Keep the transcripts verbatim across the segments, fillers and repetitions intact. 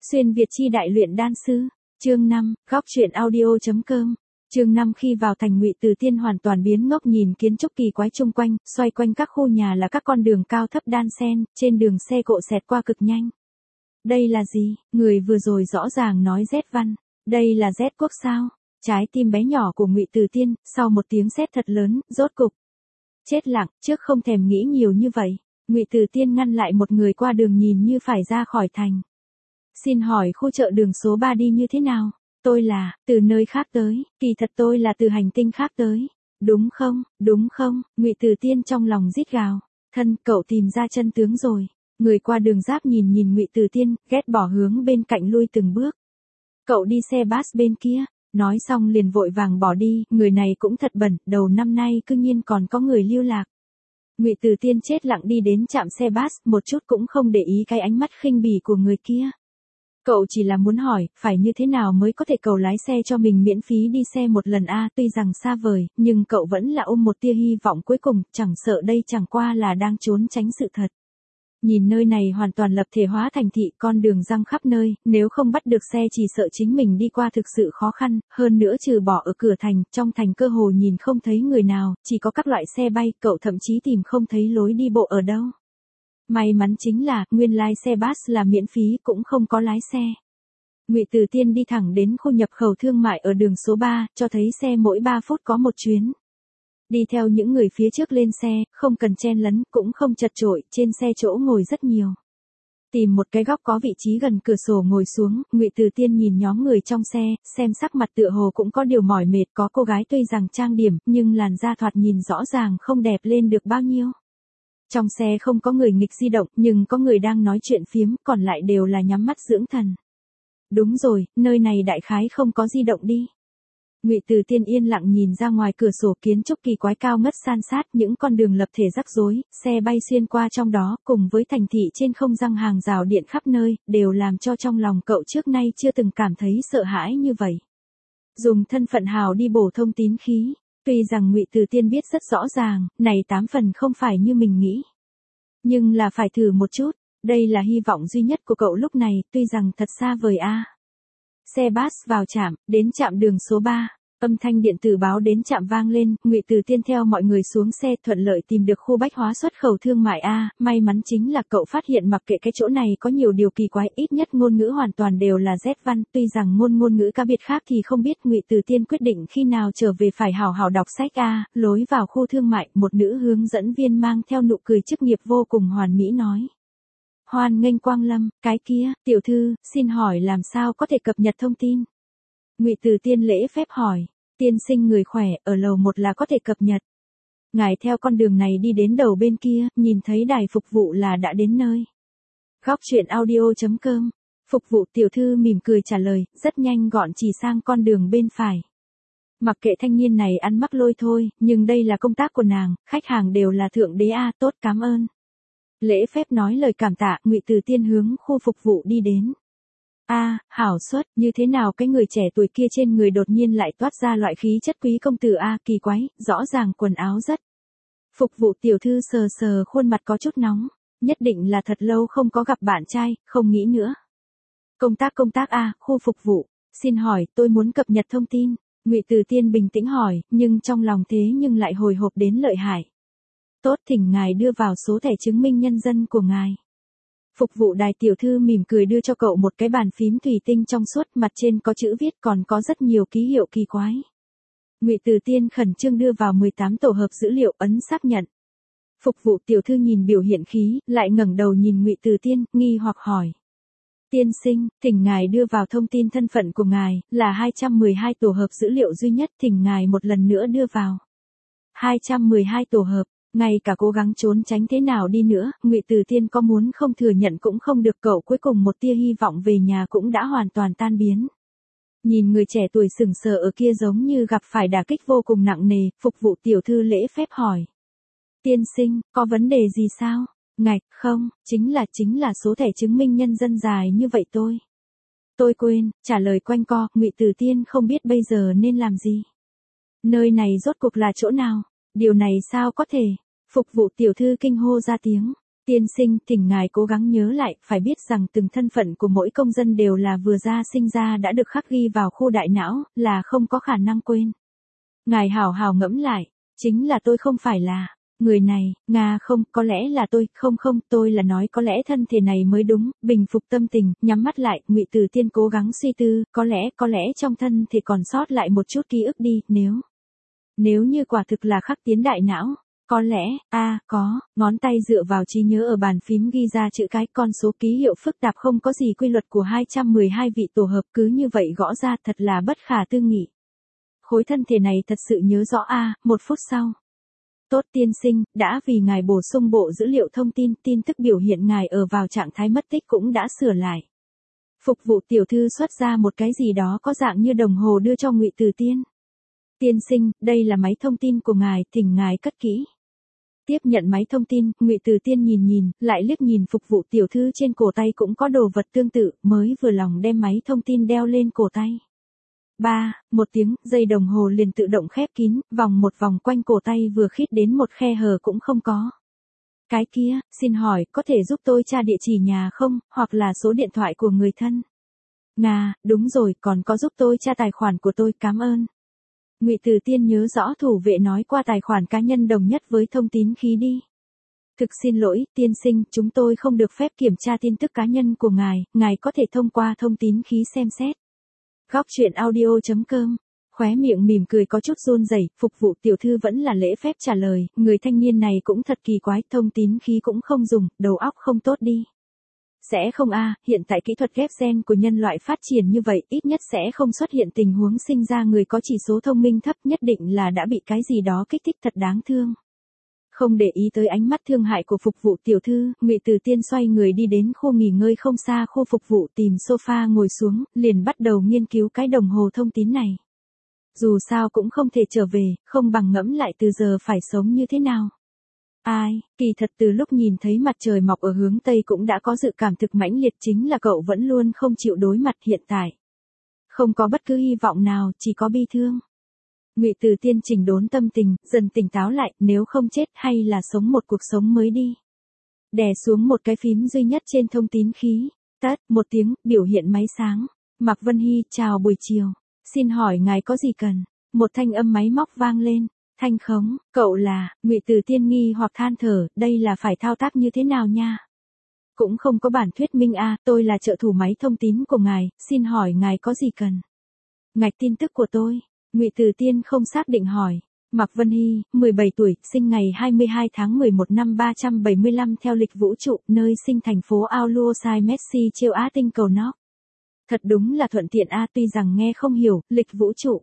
Xuyên Việt chi đại luyện đan sư, chương năm, góc truyện audio.com. Chương năm khi vào thành Ngụy Từ Tiên hoàn toàn biến ngốc nhìn kiến trúc kỳ quái chung quanh, xoay quanh các khu nhà là các con đường cao thấp đan xen, trên đường xe cộ xẹt qua cực nhanh. Đây là gì? Người vừa rồi rõ ràng nói Z văn, đây là Z quốc sao? Trái tim bé nhỏ của Ngụy Từ Tiên, sau một tiếng sét thật lớn, rốt cục chết lặng, trước không thèm nghĩ nhiều như vậy. Ngụy Từ Tiên ngăn lại một người qua đường nhìn như phải ra khỏi thành. Xin hỏi khu chợ đường số ba đi như thế nào? Tôi là, từ nơi khác tới, kỳ thật tôi là từ hành tinh khác tới. Đúng không, đúng không, Ngụy Từ Tiên trong lòng rít gào. Thân, cậu tìm ra chân tướng rồi. Người qua đường giáp nhìn nhìn Ngụy Từ Tiên, ghét bỏ hướng bên cạnh lui từng bước. Cậu đi xe bus bên kia, nói xong liền vội vàng bỏ đi, người này cũng thật bẩn, đầu năm nay cư nhiên còn có người lưu lạc. Ngụy Từ Tiên chết lặng đi đến trạm xe bus, một chút cũng không để ý cái ánh mắt khinh bỉ của người kia. Cậu chỉ là muốn hỏi, phải như thế nào mới có thể cầu lái xe cho mình miễn phí đi xe một lần a, tuy rằng xa vời, nhưng cậu vẫn là ôm một tia hy vọng cuối cùng, chẳng sợ đây chẳng qua là đang trốn tránh sự thật. Nhìn nơi này hoàn toàn lập thể hóa thành thị, con đường răng khắp nơi, nếu không bắt được xe chỉ sợ chính mình đi qua thực sự khó khăn, hơn nữa trừ bỏ ở cửa thành, trong thành cơ hồ nhìn không thấy người nào, chỉ có các loại xe bay, cậu thậm chí tìm không thấy lối đi bộ ở đâu. May mắn chính là, nguyên lai xe bus là miễn phí cũng không có lái xe. Ngụy Từ Tiên đi thẳng đến khu nhập khẩu thương mại ở đường số ba, cho thấy xe mỗi ba phút có một chuyến. Đi theo những người phía trước lên xe, không cần chen lấn, cũng không chật chội, trên xe chỗ ngồi rất nhiều. Tìm một cái góc có vị trí gần cửa sổ ngồi xuống, Ngụy Từ Tiên nhìn nhóm người trong xe, xem sắc mặt tựa hồ cũng có điều mỏi mệt, có cô gái tuy rằng trang điểm, nhưng làn da thoạt nhìn rõ ràng không đẹp lên được bao nhiêu. Trong xe không có người nghịch di động, nhưng có người đang nói chuyện phiếm, còn lại đều là nhắm mắt dưỡng thần. Đúng rồi, nơi này đại khái không có di động đi. Ngụy Từ Tiên yên lặng nhìn ra ngoài cửa sổ, kiến trúc kỳ quái cao ngất san sát, những con đường lập thể rắc rối, xe bay xuyên qua trong đó, cùng với thành thị trên không răng hàng rào điện khắp nơi, đều làm cho trong lòng cậu trước nay chưa từng cảm thấy sợ hãi như vậy. Dùng thân phận hào đi bổ thông tín khí, tuy rằng Ngụy Từ Tiên biết rất rõ ràng, này tám phần không phải như mình nghĩ. Nhưng là phải thử một chút, đây là hy vọng duy nhất của cậu lúc này, tuy rằng thật xa vời a. Xe bus vào trạm, đến trạm đường số ba, âm thanh điện tử báo đến trạm vang lên, Ngụy Từ Tiên theo mọi người xuống xe thuận lợi tìm được khu bách hóa xuất khẩu thương mại A, may mắn chính là cậu phát hiện mặc kệ cái chỗ này có nhiều điều kỳ quái, ít nhất ngôn ngữ hoàn toàn đều là Z văn, tuy rằng ngôn ngôn ngữ cá biệt khác thì không biết. Ngụy Từ Tiên quyết định khi nào trở về phải hào hào đọc sách A, lối vào khu thương mại, một nữ hướng dẫn viên mang theo nụ cười chức nghiệp vô cùng hoàn mỹ nói. Hoan nghênh quang lâm, cái kia, tiểu thư, xin hỏi làm sao có thể cập nhật thông tin? Ngụy Từ Tiên lễ phép hỏi, tiên sinh người khỏe, ở lầu một là có thể cập nhật. Ngài theo con đường này đi đến đầu bên kia, nhìn thấy đài phục vụ là đã đến nơi. Góc truyện audio.com, phục vụ tiểu thư mỉm cười trả lời, rất nhanh gọn chỉ sang con đường bên phải. Mặc kệ thanh niên này ăn mắc lôi thôi, nhưng đây là công tác của nàng, khách hàng đều là thượng đế a, tốt cảm ơn. Lễ phép nói lời cảm tạ, Ngụy Từ Tiên hướng khu phục vụ đi đến. A, à, hảo suất, như thế nào cái người trẻ tuổi kia trên người đột nhiên lại toát ra loại khí chất quý công tử a, à, kỳ quái, rõ ràng quần áo rất. Phục vụ tiểu thư sờ sờ khuôn mặt có chút nóng, nhất định là thật lâu không có gặp bạn trai, không nghĩ nữa. Công tác công tác a, à, khu phục vụ, xin hỏi, tôi muốn cập nhật thông tin. Ngụy Từ Tiên bình tĩnh hỏi, nhưng trong lòng thế nhưng lại hồi hộp đến lợi hại. Tốt, thỉnh ngài đưa vào số thẻ chứng minh nhân dân của ngài. Phục vụ đài tiểu thư mỉm cười đưa cho cậu một cái bàn phím thủy tinh trong suốt, mặt trên có chữ viết còn có rất nhiều ký hiệu kỳ quái. Ngụy Từ Tiên khẩn trương đưa vào mười tám tổ hợp dữ liệu, ấn xác nhận. Phục vụ tiểu thư nhìn biểu hiện khí, lại ngẩng đầu nhìn Ngụy Từ Tiên, nghi hoặc hỏi. Tiên sinh, thỉnh ngài đưa vào thông tin thân phận của ngài, là hai trăm mười hai tổ hợp dữ liệu duy nhất, thỉnh ngài một lần nữa đưa vào. hai trăm mười hai tổ hợp. Ngay cả cố gắng trốn tránh thế nào đi nữa, Ngụy Từ Tiên có muốn không thừa nhận cũng không được, cậu cuối cùng một tia hy vọng về nhà cũng đã hoàn toàn tan biến. Nhìn người trẻ tuổi sừng sờ ở kia giống như gặp phải đả kích vô cùng nặng nề, phục vụ tiểu thư lễ phép hỏi. Tiên sinh, có vấn đề gì sao? Ngạch, không, chính là chính là số thẻ chứng minh nhân dân dài như vậy tôi. Tôi quên, trả lời quanh co, Ngụy Từ Tiên không biết bây giờ nên làm gì. Nơi này rốt cuộc là chỗ nào? Điều này sao có thể? Phục vụ tiểu thư kinh hô ra tiếng. Tiên sinh, thỉnh ngài cố gắng nhớ lại, phải biết rằng từng thân phận của mỗi công dân đều là vừa ra sinh ra đã được khắc ghi vào khu đại não, là không có khả năng quên. Ngài hảo hảo ngẫm lại, chính là tôi không phải là người này, Nga không, có lẽ là tôi, không không, tôi là nói có lẽ thân thể này mới đúng, bình phục tâm tình, nhắm mắt lại, Ngụy Từ Tiên cố gắng suy tư, có lẽ, có lẽ trong thân thể còn sót lại một chút ký ức đi, nếu, nếu như quả thực là khắc tiến đại não. Có lẽ, a à, có, ngón tay dựa vào trí nhớ ở bàn phím ghi ra chữ cái con số ký hiệu phức tạp không có gì quy luật của hai trăm mười hai vị tổ hợp cứ như vậy gõ ra thật là bất khả tư nghị. Khối thân thể này thật sự nhớ rõ a à, một phút sau. Tốt tiên sinh, đã vì ngài bổ sung bộ dữ liệu thông tin, tin tức biểu hiện ngài ở vào trạng thái mất tích cũng đã sửa lại. Phục vụ tiểu thư xuất ra một cái gì đó có dạng như đồng hồ đưa cho Ngụy Từ Tiên. Tiên sinh, đây là máy thông tin của ngài, thỉnh ngài cất kỹ. Tiếp nhận máy thông tin, Ngụy Từ Tiên nhìn nhìn, lại liếc nhìn phục vụ tiểu thư trên cổ tay cũng có đồ vật tương tự, mới vừa lòng đem máy thông tin đeo lên cổ tay. Ba, một tiếng, dây đồng hồ liền tự động khép kín, vòng một vòng quanh cổ tay vừa khít đến một khe hở cũng không có. Cái kia, xin hỏi, có thể giúp tôi tra địa chỉ nhà không, hoặc là số điện thoại của người thân? Nga, đúng rồi, còn có giúp tôi tra tài khoản của tôi, cảm ơn. Ngụy Từ Tiên nhớ rõ thủ vệ nói qua tài khoản cá nhân đồng nhất với thông tín khí đi. Thực xin lỗi, tiên sinh, chúng tôi không được phép kiểm tra tin tức cá nhân của ngài, ngài có thể thông qua thông tín khí xem xét. Góc truyện audio chấm com, khóe miệng mỉm cười có chút run rẩy, phục vụ tiểu thư vẫn là lễ phép trả lời, người thanh niên này cũng thật kỳ quái, thông tín khí cũng không dùng, đầu óc không tốt đi. Sẽ không a, à, hiện tại kỹ thuật ghép gen của nhân loại phát triển như vậy, ít nhất sẽ không xuất hiện tình huống sinh ra người có chỉ số thông minh thấp, nhất định là đã bị cái gì đó kích thích thật đáng thương. Không để ý tới ánh mắt thương hại của phục vụ tiểu thư, Ngụy Từ Tiên xoay người đi đến khu nghỉ ngơi không xa khu phục vụ tìm sofa ngồi xuống, liền bắt đầu nghiên cứu cái đồng hồ thông tín này. Dù sao cũng không thể trở về, không bằng ngẫm lại từ giờ phải sống như thế nào. Ai, kỳ thật từ lúc nhìn thấy mặt trời mọc ở hướng Tây cũng đã có dự cảm thực mãnh liệt, chính là cậu vẫn luôn không chịu đối mặt hiện tại. Không có bất cứ hy vọng nào, chỉ có bi thương. Ngụy Từ Tiên chỉnh đốn tâm tình, dần tỉnh táo lại, nếu không chết hay là sống một cuộc sống mới đi. Đè xuống một cái phím duy nhất trên thông tín khí, tắt, một tiếng, biểu hiện máy sáng. Mạc Vân Hy, chào buổi chiều. Xin hỏi ngài có gì cần? Một thanh âm máy móc vang lên. Thanh khống, cậu là, Ngụy Từ Tiên nghi hoặc than thở, đây là phải thao tác như thế nào nha? Cũng không có bản thuyết minh a, à, tôi là trợ thủ máy thông tín của ngài, xin hỏi ngài có gì cần? Ngạch tin tức của tôi, Ngụy Từ Tiên không xác định hỏi. Mạc Vân Hy, mười bảy tuổi, sinh ngày hai mươi hai tháng mười một năm ba trăm bảy mươi lăm theo lịch vũ trụ, nơi sinh thành phố Auluosai Messi Chiêu Á tinh cầu Nóc. Thật đúng là thuận tiện a, à, tuy rằng nghe không hiểu, lịch vũ trụ.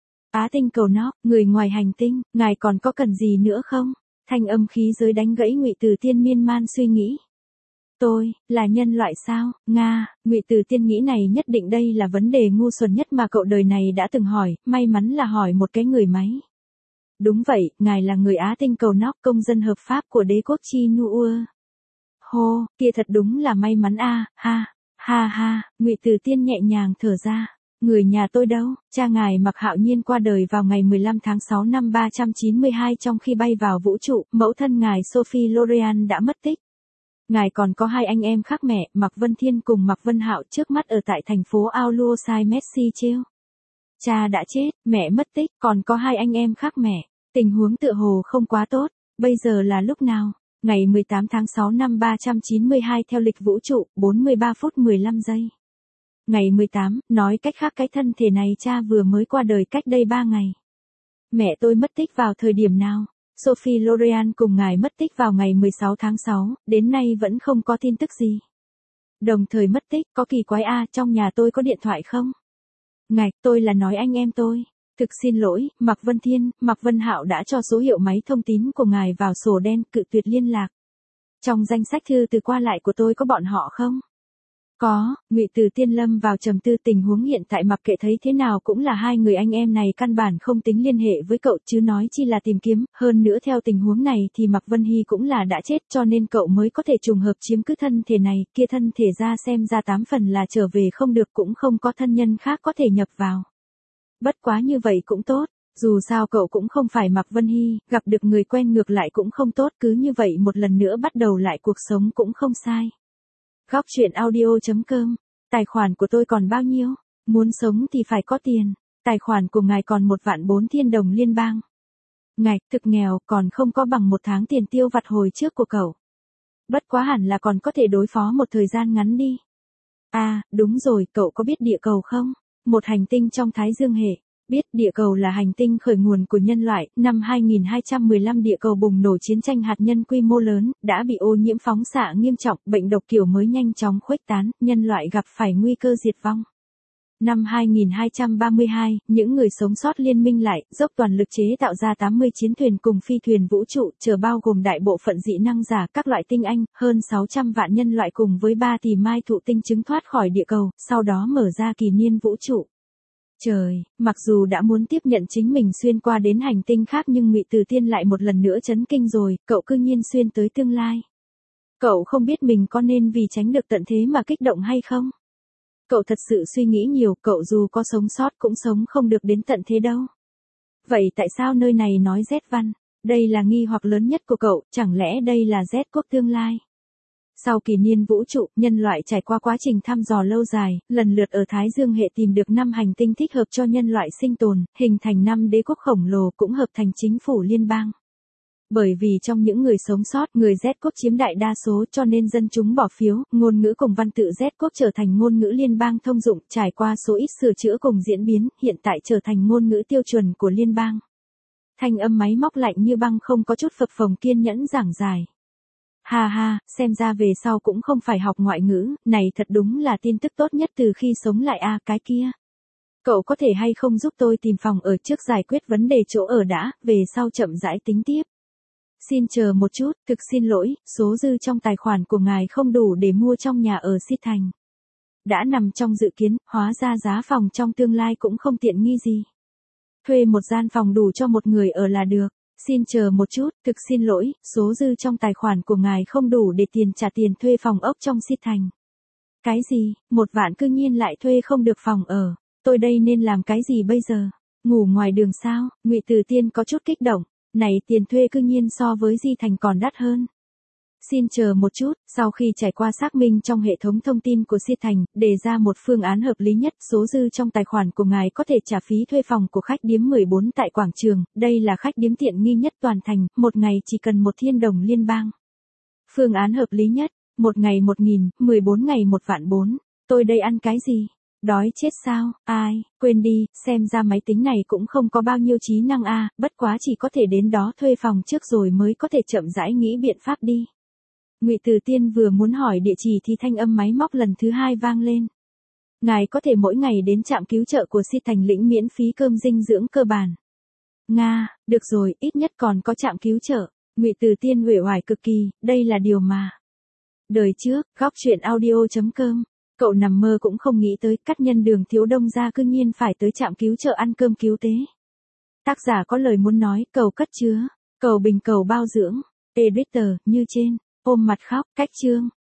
Á tinh cầu Nóc, người ngoài hành tinh, ngài còn có cần gì nữa không? Thanh âm khí giới đánh gãy Ngụy Từ Tiên miên man suy nghĩ. Tôi, là nhân loại sao? Nga, Ngụy Từ Tiên nghĩ này nhất định đây là vấn đề ngu xuẩn nhất mà cậu đời này đã từng hỏi, may mắn là hỏi một cái người máy. Đúng vậy, ngài là người Á tinh cầu Nóc, công dân hợp pháp của đế quốc Chi Nuua. Hô, kia thật đúng là may mắn a, ha, ha ha, Ngụy Từ Tiên nhẹ nhàng thở ra. Người nhà tôi đâu? Cha ngài Mạc Hạo Nhiên qua đời vào ngày mười lăm tháng sáu năm ba trăm chín mươi hai trong khi bay vào vũ trụ, mẫu thân ngài Sophie Lorean đã mất tích. Ngài còn có hai anh em khác mẹ, Mạc Vân Thiên cùng Mạc Vân Hạo trước mắt ở tại thành phố Auluosai Messi Chiêu. Cha đã chết, mẹ mất tích, còn có hai anh em khác mẹ. Tình huống tựa hồ không quá tốt, bây giờ là lúc nào? Ngày mười tám tháng sáu năm ba trăm chín mươi hai theo lịch vũ trụ, bốn mươi ba phút mười lăm giây. Ngày mười tám, nói cách khác cái thân thể này cha vừa mới qua đời cách đây ba ngày. Mẹ tôi mất tích vào thời điểm nào? Sophie Lorean cùng ngài mất tích vào ngày mười sáu tháng sáu, đến nay vẫn không có tin tức gì. Đồng thời mất tích, có kỳ quái a, à, trong nhà tôi có điện thoại không? Ngạch, tôi là nói anh em tôi. Thực xin lỗi, Mạc Vân Thiên, Mạc Vân Hạo đã cho số hiệu máy thông tín của ngài vào sổ đen, cự tuyệt liên lạc. Trong danh sách thư từ qua lại của tôi có bọn họ không? Có, Ngụy Từ Tiên lâm vào trầm tư, tình huống hiện tại mặc kệ thấy thế nào cũng là hai người anh em này căn bản không tính liên hệ với cậu chứ nói chi là tìm kiếm, hơn nữa theo tình huống này thì Mạc Vân Hy cũng là đã chết cho nên cậu mới có thể trùng hợp chiếm cứ thân thể này, kia thân thể ra xem ra tám phần là trở về không được cũng không có thân nhân khác có thể nhập vào. Bất quá như vậy cũng tốt, Dù sao cậu cũng không phải Mạc Vân Hy, gặp được người quen ngược lại cũng không tốt, cứ như vậy một lần nữa bắt đầu lại cuộc sống cũng không sai. Góc chuyện audio.com. Tài khoản của tôi còn bao nhiêu? Muốn sống thì phải có tiền. Tài khoản của ngài còn một vạn bốn thiên đồng liên bang. Ngài, thực nghèo, còn không có bằng một tháng tiền tiêu vặt hồi trước của cậu. Bất quá hẳn là còn có thể đối phó một thời gian ngắn đi. À, đúng rồi, cậu có biết địa cầu không? Một hành tinh trong Thái Dương hệ. Biết địa cầu là hành tinh khởi nguồn của nhân loại, năm hai nghìn hai trăm mười lăm địa cầu bùng nổ chiến tranh hạt nhân quy mô lớn, đã bị ô nhiễm phóng xạ nghiêm trọng, bệnh độc kiểu mới nhanh chóng khuếch tán, nhân loại gặp phải nguy cơ diệt vong. Năm hai nghìn hai trăm ba mươi hai, những người sống sót liên minh lại, dốc toàn lực chế tạo ra tám mươi chiến thuyền cùng phi thuyền vũ trụ, chở bao gồm đại bộ phận dị năng giả, các loại tinh anh, hơn sáu trăm vạn nhân loại cùng với ba tỷ mai thụ tinh trứng thoát khỏi địa cầu, sau đó mở ra kỷ niên vũ trụ. Trời, mặc dù đã muốn tiếp nhận chính mình xuyên qua đến hành tinh khác nhưng Ngụy Từ Tiên lại một lần nữa chấn kinh rồi, cậu cư nhiên xuyên tới tương lai. Cậu không biết mình có nên vì tránh được tận thế mà kích động hay không? Cậu thật sự suy nghĩ nhiều, cậu dù có sống sót cũng sống không được đến tận thế đâu. Vậy tại sao nơi này nói Z văn? Đây là nghi hoặc lớn nhất của cậu, chẳng lẽ đây là Z quốc tương lai? Sau kỷ niên vũ trụ, nhân loại trải qua quá trình thăm dò lâu dài, lần lượt ở Thái Dương hệ tìm được năm hành tinh thích hợp cho nhân loại sinh tồn, hình thành năm đế quốc khổng lồ cũng hợp thành chính phủ liên bang. Bởi vì trong những người sống sót, người Z quốc chiếm đại đa số cho nên dân chúng bỏ phiếu, ngôn ngữ cùng văn tự Z quốc trở thành ngôn ngữ liên bang thông dụng, trải qua số ít sửa chữa cùng diễn biến, hiện tại trở thành ngôn ngữ tiêu chuẩn của liên bang. Thanh âm máy móc lạnh như băng không có chút phập phồng kiên nhẫn giảng giải. Ha ha, xem ra về sau cũng không phải học ngoại ngữ, này thật đúng là tin tức tốt nhất từ khi sống lại a à, cái kia. Cậu có thể hay không giúp tôi tìm phòng ở trước giải quyết vấn đề chỗ ở đã, về sau chậm rãi tính tiếp. Xin chờ một chút, thực xin lỗi, số dư trong tài khoản của ngài không đủ để mua trong nhà ở Xít Thành. Đã nằm trong dự kiến, hóa ra giá phòng trong tương lai cũng không tiện nghi gì. Thuê một gian phòng đủ cho một người ở là được. Xin chờ một chút, thực xin lỗi, số dư trong tài khoản của ngài không đủ để tiền trả tiền thuê phòng ốc trong Xít Thành. Cái gì, một vạn cư nhiên lại thuê không được phòng ở, tôi đây nên làm cái gì bây giờ? Ngủ ngoài đường sao? Ngụy Từ Tiên có chút kích động, này tiền thuê cư nhiên so với Di Thành còn đắt hơn. Xin chờ một chút, sau khi trải qua xác minh trong hệ thống thông tin của Xít Thành, đề ra một phương án hợp lý nhất, số dư trong tài khoản của ngài có thể trả phí thuê phòng của khách điếm mười bốn tại quảng trường, đây là khách điếm tiện nghi nhất toàn thành, một ngày chỉ cần một thiên đồng liên bang. Phương án hợp lý nhất, một ngày một nghìn, mười bốn ngày một vạn bốn, tôi đây ăn cái gì? Đói chết sao? Ai, quên đi, xem ra máy tính này cũng không có bao nhiêu trí năng a, bất quá chỉ có thể đến đó thuê phòng trước rồi mới có thể chậm rãi nghĩ biện pháp đi. Ngụy Từ Tiên vừa muốn hỏi địa chỉ thì thanh âm máy móc lần thứ hai vang lên. Ngài có thể mỗi ngày đến trạm cứu trợ của Xít Thành lĩnh miễn phí cơm dinh dưỡng cơ bản. Nga, được rồi, ít nhất còn có trạm cứu trợ. Ngụy Từ Tiên uể oải cực kỳ, đây là điều mà. Đời trước, góc chuyện audio.com, cậu nằm mơ cũng không nghĩ tới cắt nhân đường Thiếu Đông ra cư nhiên phải tới trạm cứu trợ ăn cơm cứu tế. Tác giả có lời muốn nói, cầu cất chứa, cầu bình cầu bao dưỡng, editor, như trên. Ôm mặt khóc, cách chương.